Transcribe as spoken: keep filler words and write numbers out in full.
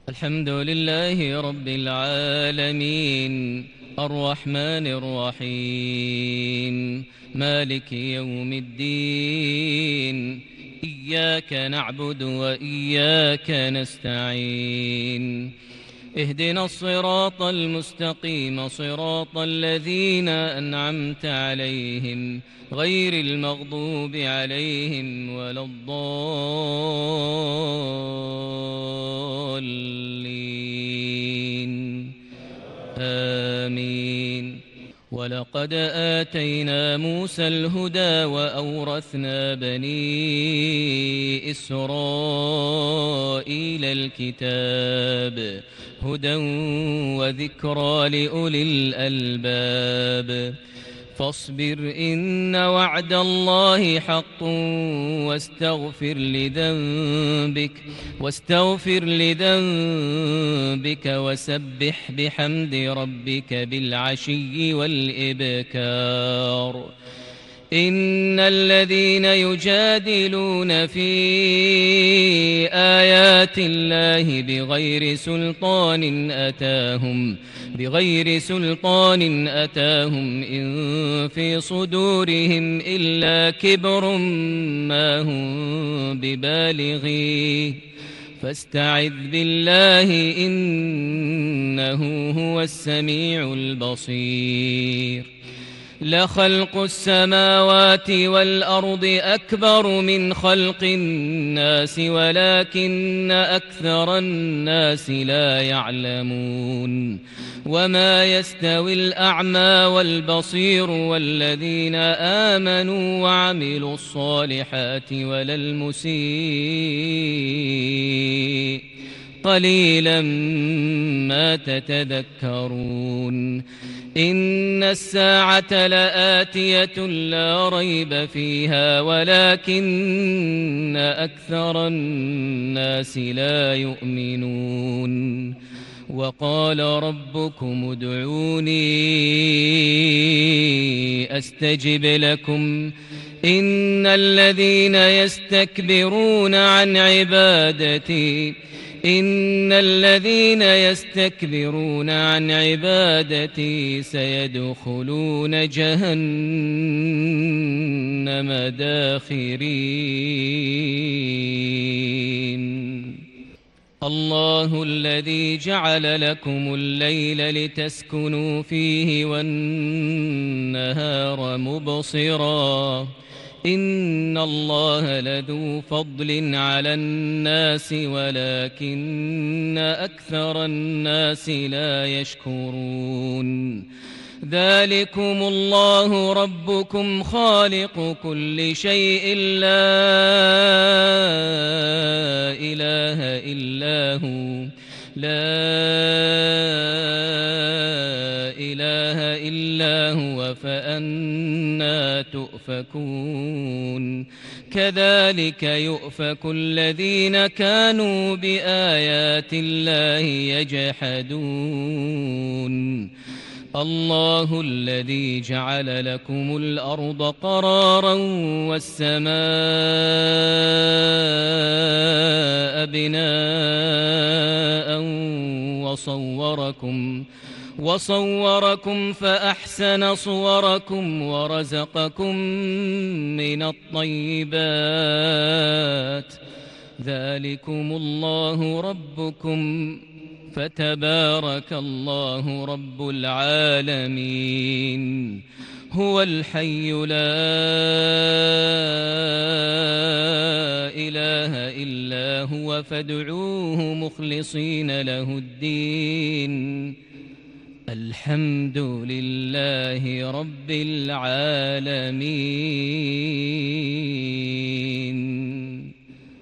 الحمد لله رب العالمين الرحمن الرحيم مالك يوم الدين إياك نعبد وإياك نستعين اهدنا الصراط المستقيم صراط الذين أنعمت عليهم غير المغضوب عليهم ولا الضالين آمين. ولقد آتينا موسى الهدى وأورثنا بني إسرائيل الكتاب هدى وذكرى لأولي الألباب فاصبر إن وعد الله حق واستغفر لذنبك واستغفر لذنبك وسبح بحمد ربك بالعشي والإبكار. إن الذين يجادلون في آيات الله بغير سلطان أتاهم بغير سلطان أتاهم إن في صدورهم إلا كبر ما هم ببالغيه فاستعذ بالله إنه هو السميع البصير. لخلق السماوات والأرض أكبر من خلق الناس ولكن أكثر الناس لا يعلمون. وما يستوي الأعمى والبصير والذين آمنوا وعملوا الصالحات ولا المسيء قليلا ما تتذكرون. إن الساعة لآتية لا ريب فيها ولكن أكثر الناس لا يؤمنون. وقال ربكم ادعوني أستجب لكم إن الذين يستكبرون عن عبادتي إن الذين يستكبرون عن عبادتي سيدخلون جهنم داخرين. الله الذي جعل لكم الليل لتسكنوا فيه والنهار مبصرا إن الله لذو فضل على الناس ولكن أكثر الناس لا يشكرون. ذلكم الله ربكم خالق كل شيء لا إله إلا هو لا إله إلا هو فأنى تؤفكون. كذلك يؤفك الذين كانوا بآيات الله يجحدون. الله الذي جعل لكم الأرض قرارا والسماء بناء وصوركم وصوركم فأحسن صوركم ورزقكم من الطيبات. ذلكم الله ربكم فتبارك الله رب العالمين. هو الحي لا إله إلا هو فادعوه مخلصين له الدين. الحمد لله رب العالمين.